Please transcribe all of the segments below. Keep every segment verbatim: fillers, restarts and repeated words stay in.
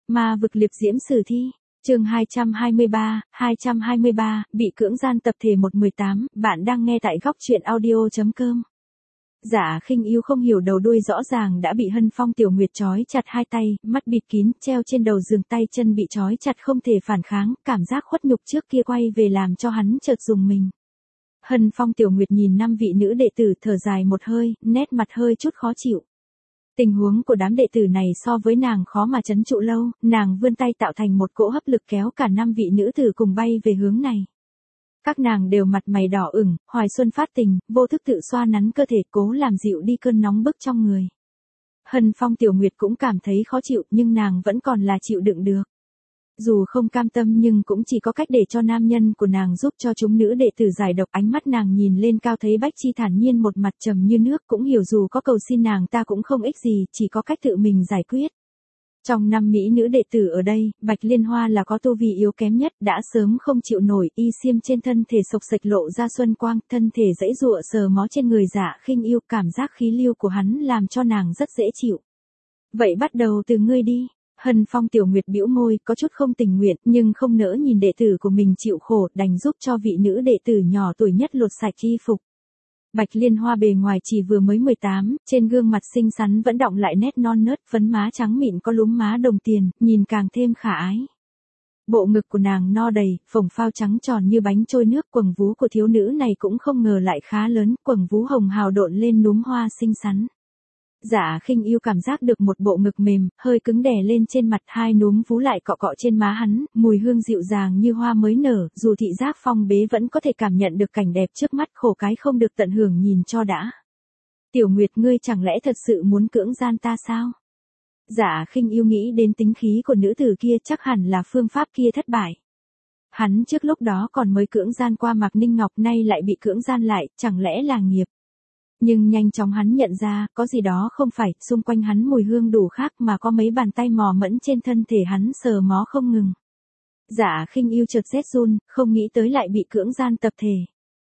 Ma vực liệp diễm sử thi. Chương hai trăm hai mươi ba, hai trăm hai mươi ba, bị cưỡng gian tập thể một mười tám, bạn đang nghe tại góc truyện audio chấm com. Dạ Khinh Yêu không hiểu đầu đuôi rõ ràng đã bị Hân Phong Tiểu Nguyệt trói chặt hai tay, mắt bịt kín, treo trên đầu giường, tay chân bị trói chặt không thể phản kháng, cảm giác khuất nhục trước kia quay về làm cho hắn chợt rùng mình. Hân Phong Tiểu Nguyệt nhìn năm vị nữ đệ tử thở dài một hơi, nét mặt hơi chút khó chịu. Tình huống của đám đệ tử này so với nàng khó mà trấn trụ lâu, nàng vươn tay tạo thành một cỗ hấp lực kéo cả năm vị nữ tử cùng bay về hướng này. Các nàng đều mặt mày đỏ ửng, hoài xuân phát tình, vô thức tự xoa nắn cơ thể cố làm dịu đi cơn nóng bức trong người. Hân Phong Tiểu Nguyệt cũng cảm thấy khó chịu nhưng nàng vẫn còn là chịu đựng được. Dù không cam tâm nhưng cũng chỉ có cách để cho nam nhân của nàng giúp cho chúng nữ đệ tử giải độc. Ánh mắt nàng nhìn lên cao thấy Bách Chi thản nhiên một mặt trầm như nước, cũng hiểu dù có cầu xin nàng ta cũng không ích gì, chỉ có cách tự mình giải quyết. Trong năm mỹ nữ đệ tử ở đây, Bạch Liên Hoa là có tu vi yếu kém nhất, đã sớm không chịu nổi, y xiêm trên thân thể sộc sạch lộ ra xuân quang, thân thể dãy dụa sờ mó trên người Dạ Khinh Yêu, cảm giác khí lưu của hắn làm cho nàng rất dễ chịu. Vậy bắt đầu từ ngươi đi. Hân Phong Tiểu Nguyệt bĩu môi, có chút không tình nguyện, nhưng không nỡ nhìn đệ tử của mình chịu khổ, đành giúp cho vị nữ đệ tử nhỏ tuổi nhất lột sạch y phục. Bạch Liên Hoa bề ngoài chỉ vừa mới mười tám, trên gương mặt xinh xắn vẫn đọng lại nét non nớt, phấn má trắng mịn có lúm má đồng tiền, nhìn càng thêm khả ái. Bộ ngực của nàng no đầy, phồng phao trắng tròn như bánh trôi nước, quầng vú của thiếu nữ này cũng không ngờ lại khá lớn, quầng vú hồng hào độn lên núm hoa xinh xắn. Dạ Khinh Yêu cảm giác được một bộ ngực mềm, hơi cứng đè lên trên mặt, hai núm vú lại cọ cọ trên má hắn, mùi hương dịu dàng như hoa mới nở, dù thị giác phong bế vẫn có thể cảm nhận được cảnh đẹp trước mắt, khổ cái không được tận hưởng nhìn cho đã. Tiểu Nguyệt, ngươi chẳng lẽ thật sự muốn cưỡng gian ta sao? Dạ Khinh Yêu nghĩ đến tính khí của nữ tử kia, chắc hẳn là phương pháp kia thất bại. Hắn trước lúc đó còn mới cưỡng gian qua Mạc Ninh Ngọc, nay lại bị cưỡng gian lại, chẳng lẽ là nghiệp? Nhưng nhanh chóng hắn nhận ra, có gì đó không phải, xung quanh hắn mùi hương đủ khác mà có mấy bàn tay mò mẫm trên thân thể hắn sờ mó không ngừng. Dạ Khinh Yêu chợt rét run, không nghĩ tới lại bị cưỡng gian tập thể.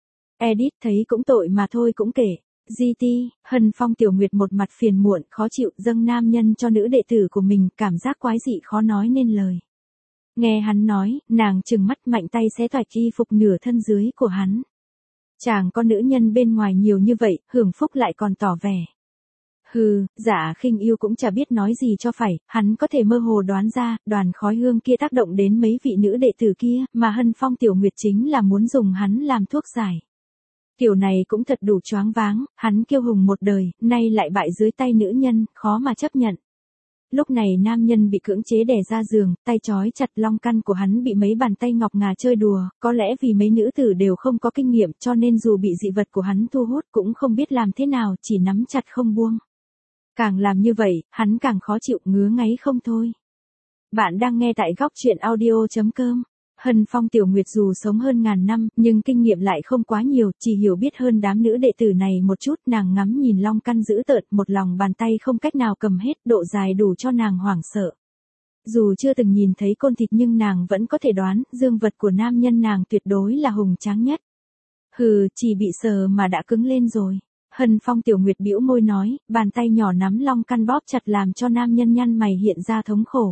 Edit thấy cũng tội mà thôi cũng kể. giê tê, Hân Phong Tiểu Nguyệt một mặt phiền muộn, khó chịu, dâng nam nhân cho nữ đệ tử của mình, cảm giác quái dị khó nói nên lời. Nghe hắn nói, nàng trừng mắt mạnh tay xé toạch y phục nửa thân dưới của hắn. Chàng có nữ nhân bên ngoài nhiều như vậy, hưởng phúc lại còn tỏ vẻ. Hừ, Dạ Khinh Yêu cũng chả biết nói gì cho phải, hắn có thể mơ hồ đoán ra, đoàn khói hương kia tác động đến mấy vị nữ đệ tử kia, mà Hân Phong Tiểu Nguyệt chính là muốn dùng hắn làm thuốc giải. Kiểu này cũng thật đủ choáng váng, hắn kiêu hùng một đời, nay lại bại dưới tay nữ nhân, khó mà chấp nhận. Lúc này nam nhân bị cưỡng chế đè ra giường, tay trói chặt long căn của hắn bị mấy bàn tay ngọc ngà chơi đùa, có lẽ vì mấy nữ tử đều không có kinh nghiệm cho nên dù bị dị vật của hắn thu hút cũng không biết làm thế nào, chỉ nắm chặt không buông. Càng làm như vậy, hắn càng khó chịu, ngứa ngáy không thôi. Bạn đang nghe tại góc truyện audio chấm com. Hân Phong Tiểu Nguyệt dù sống hơn ngàn năm, nhưng kinh nghiệm lại không quá nhiều, chỉ hiểu biết hơn đám nữ đệ tử này một chút, nàng ngắm nhìn long căn dữ tợn, một lòng bàn tay không cách nào cầm hết, độ dài đủ cho nàng hoảng sợ. Dù chưa từng nhìn thấy côn thịt nhưng nàng vẫn có thể đoán, dương vật của nam nhân nàng tuyệt đối là hùng tráng nhất. Hừ, chỉ bị sờ mà đã cứng lên rồi. Hân Phong Tiểu Nguyệt bĩu môi nói, bàn tay nhỏ nắm long căn bóp chặt làm cho nam nhân nhăn mày hiện ra thống khổ.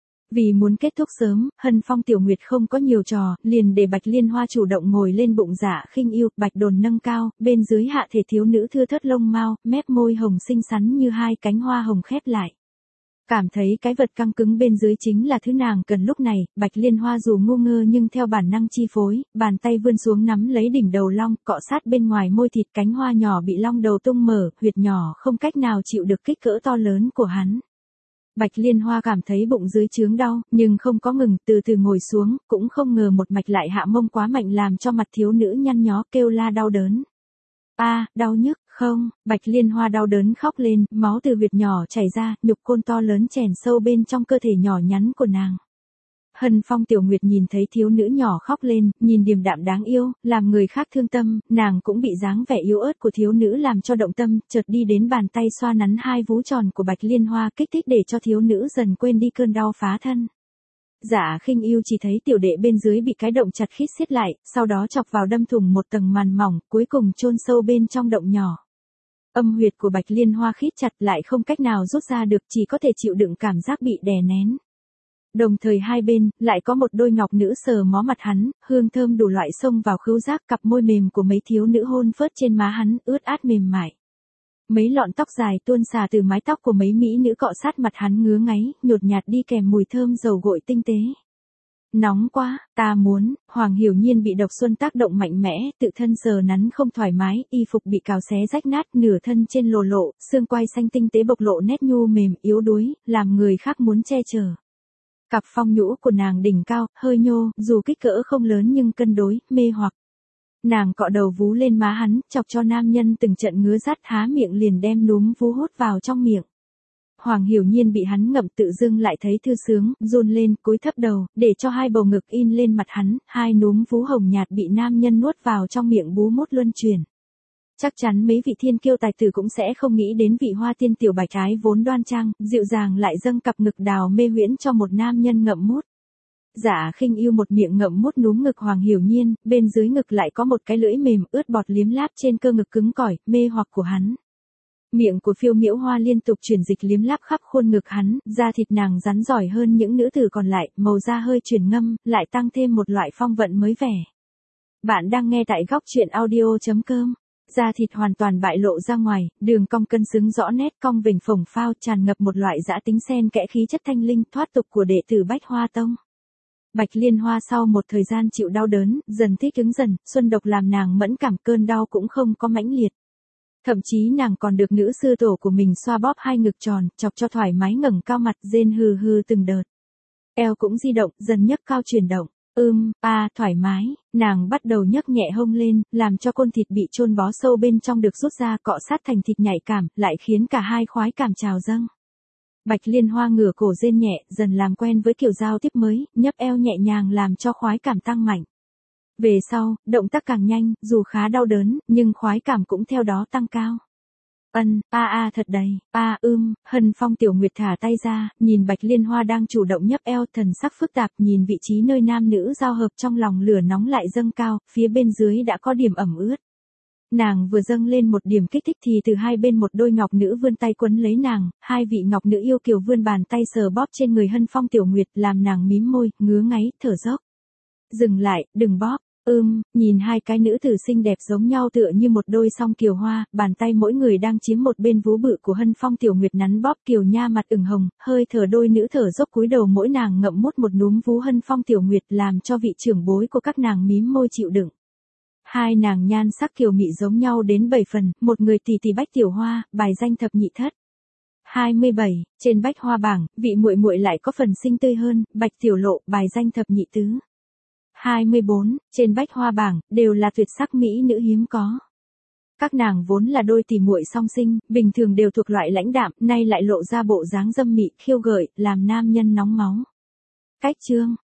Vì muốn kết thúc sớm, Hân Phong Tiểu Nguyệt không có nhiều trò, liền để Bạch Liên Hoa chủ động ngồi lên bụng Dạ Khinh Yêu, Bạch đồn nâng cao, bên dưới hạ thể thiếu nữ thưa thớt lông mao, mép môi hồng xinh xắn như hai cánh hoa hồng khép lại. Cảm thấy cái vật căng cứng bên dưới chính là thứ nàng cần lúc này, Bạch Liên Hoa dù ngu ngơ nhưng theo bản năng chi phối, bàn tay vươn xuống nắm lấy đỉnh đầu long, cọ sát bên ngoài môi thịt, cánh hoa nhỏ bị long đầu tung mở, huyệt nhỏ không cách nào chịu được kích cỡ to lớn của hắn. Bạch Liên Hoa cảm thấy bụng dưới chướng đau, nhưng không có ngừng, từ từ ngồi xuống, cũng không ngờ một mạch lại hạ mông quá mạnh làm cho mặt thiếu nữ nhăn nhó kêu la đau đớn. A, à, đau nhức, không, Bạch Liên Hoa đau đớn khóc lên, máu từ huyệt nhỏ chảy ra, nhục côn to lớn chèn sâu bên trong cơ thể nhỏ nhắn của nàng. Hân Phong Tiểu Nguyệt nhìn thấy thiếu nữ nhỏ khóc lên, nhìn điềm đạm đáng yêu, làm người khác thương tâm, nàng cũng bị dáng vẻ yếu ớt của thiếu nữ làm cho động tâm, chợt đi đến bàn tay xoa nắn hai vú tròn của Bạch Liên Hoa, kích thích để cho thiếu nữ dần quên đi cơn đau phá thân. Dạ Khinh Yêu chỉ thấy tiểu đệ bên dưới bị cái động chặt khít xiết lại, sau đó chọc vào đâm thủng một tầng màn mỏng, cuối cùng chôn sâu bên trong động nhỏ. Âm huyệt của Bạch Liên Hoa khít chặt lại không cách nào rút ra được, chỉ có thể chịu đựng cảm giác bị đè nén. Đồng thời hai bên, lại có một đôi ngọc nữ sờ mó mặt hắn, hương thơm đủ loại xông vào khứu giác, cặp môi mềm của mấy thiếu nữ hôn phớt trên má hắn, ướt át mềm mại. Mấy lọn tóc dài tuôn xả từ mái tóc của mấy mỹ nữ cọ sát mặt hắn ngứa ngáy, nhột nhạt đi kèm mùi thơm dầu gội tinh tế. Nóng quá, ta muốn, Hoàng Hiểu Nhiên bị độc xuân tác động mạnh mẽ, tự thân sờ nắn không thoải mái, y phục bị cào xé rách nát, nửa thân trên lồ lộ, xương quai xanh tinh tế bộc lộ nét nhu mềm, yếu đuối, làm người khác muốn che chở. Cặp phong nhũ của nàng đỉnh cao, hơi nhô, dù kích cỡ không lớn nhưng cân đối, mê hoặc. Nàng cọ đầu vú lên má hắn, chọc cho nam nhân từng trận ngứa rát, há miệng liền đem núm vú hút vào trong miệng. Hoàng Hiểu Nhiên bị hắn ngậm tự dưng lại thấy thư sướng, run lên, cúi thấp đầu, để cho hai bầu ngực in lên mặt hắn, hai núm vú hồng nhạt bị nam nhân nuốt vào trong miệng bú mút luân chuyển. Chắc chắn mấy vị thiên kiêu tài tử cũng sẽ không nghĩ đến vị hoa tiên tiểu bạch ái vốn đoan trang, dịu dàng lại dâng cặp ngực đào mê huyễn cho một nam nhân ngậm mút. Dạ Khinh Yêu một miệng ngậm mút núm ngực Hoàng Hiểu Nhiên, bên dưới ngực lại có một cái lưỡi mềm ướt bọt liếm láp trên cơ ngực cứng cỏi, mê hoặc của hắn. Miệng của Phiêu Miễu Hoa liên tục chuyển dịch liếm láp khắp khuôn ngực hắn, da thịt nàng rắn giỏi hơn những nữ tử còn lại, màu da hơi chuyển ngâm, lại tăng thêm một loại phong vận mới vẻ. Bạn đang nghe tại góc truyện audio chấm com. Da thịt hoàn toàn bại lộ ra ngoài, đường cong cân xứng rõ nét, cong vểnh phồng phao, tràn ngập một loại dã tính xen kẽ khí chất thanh linh thoát tục của đệ tử Bách Hoa Tông. Bạch Liên Hoa sau một thời gian chịu đau đớn, dần thích ứng dần, xuân độc làm nàng mẫn cảm, cơn đau cũng không có mãnh liệt. Thậm chí nàng còn được nữ sư tổ của mình xoa bóp hai ngực tròn, chọc cho thoải mái ngẩng cao mặt, rên hừ hừ từng đợt. Eo cũng di động, dần nhấc cao chuyển động. Ưm, a, thoải mái, nàng bắt đầu nhấc nhẹ hông lên, làm cho côn thịt bị chôn bó sâu bên trong được rút ra, cọ sát thành thịt nhạy cảm, lại khiến cả hai khoái cảm trào dâng. Bạch Liên Hoa ngửa cổ rên nhẹ, dần làm quen với kiểu giao tiếp mới, nhấp eo nhẹ nhàng làm cho khoái cảm tăng mạnh. Về sau, động tác càng nhanh, dù khá đau đớn, nhưng khoái cảm cũng theo đó tăng cao. Ân, a a thật đầy, a ưm, Hân Phong Tiểu Nguyệt thả tay ra, nhìn Bạch Liên Hoa đang chủ động nhấp eo, thần sắc phức tạp, nhìn vị trí nơi nam nữ giao hợp trong lòng lửa nóng lại dâng cao, phía bên dưới đã có điểm ẩm ướt. Nàng vừa dâng lên một điểm kích thích thì từ hai bên một đôi ngọc nữ vươn tay quấn lấy nàng, hai vị ngọc nữ yêu kiều vươn bàn tay sờ bóp trên người Hân Phong Tiểu Nguyệt, làm nàng mím môi, ngứa ngáy, thở dốc. Dừng lại, đừng bóp. Ưm, nhìn hai cái nữ tử xinh đẹp giống nhau tựa như một đôi song kiều hoa, bàn tay mỗi người đang chiếm một bên vú bự của Hân Phong Tiểu Nguyệt nắn bóp, kiều nha mặt ửng hồng, hơi thở đôi nữ thở dốc cúi đầu mỗi nàng ngậm mút một núm vú Hân Phong Tiểu Nguyệt, làm cho vị trưởng bối của các nàng mím môi chịu đựng. Hai nàng nhan sắc kiều mị giống nhau đến bảy phần, một người tỷ tỷ Bách Tiểu Hoa, bài danh thập nhị thất. hai mươi bảy, trên Bách Hoa bảng, vị muội muội lại có phần xinh tươi hơn, Bạch Tiểu Lộ, bài danh thập nhị tứ. hai mươi bốn, trên Bách Hoa bảng, đều là tuyệt sắc mỹ nữ hiếm có. Các nàng vốn là đôi tỷ muội song sinh, bình thường đều thuộc loại lãnh đạm, nay lại lộ ra bộ dáng dâm mị, khiêu gợi, làm nam nhân nóng máu. Cách chương,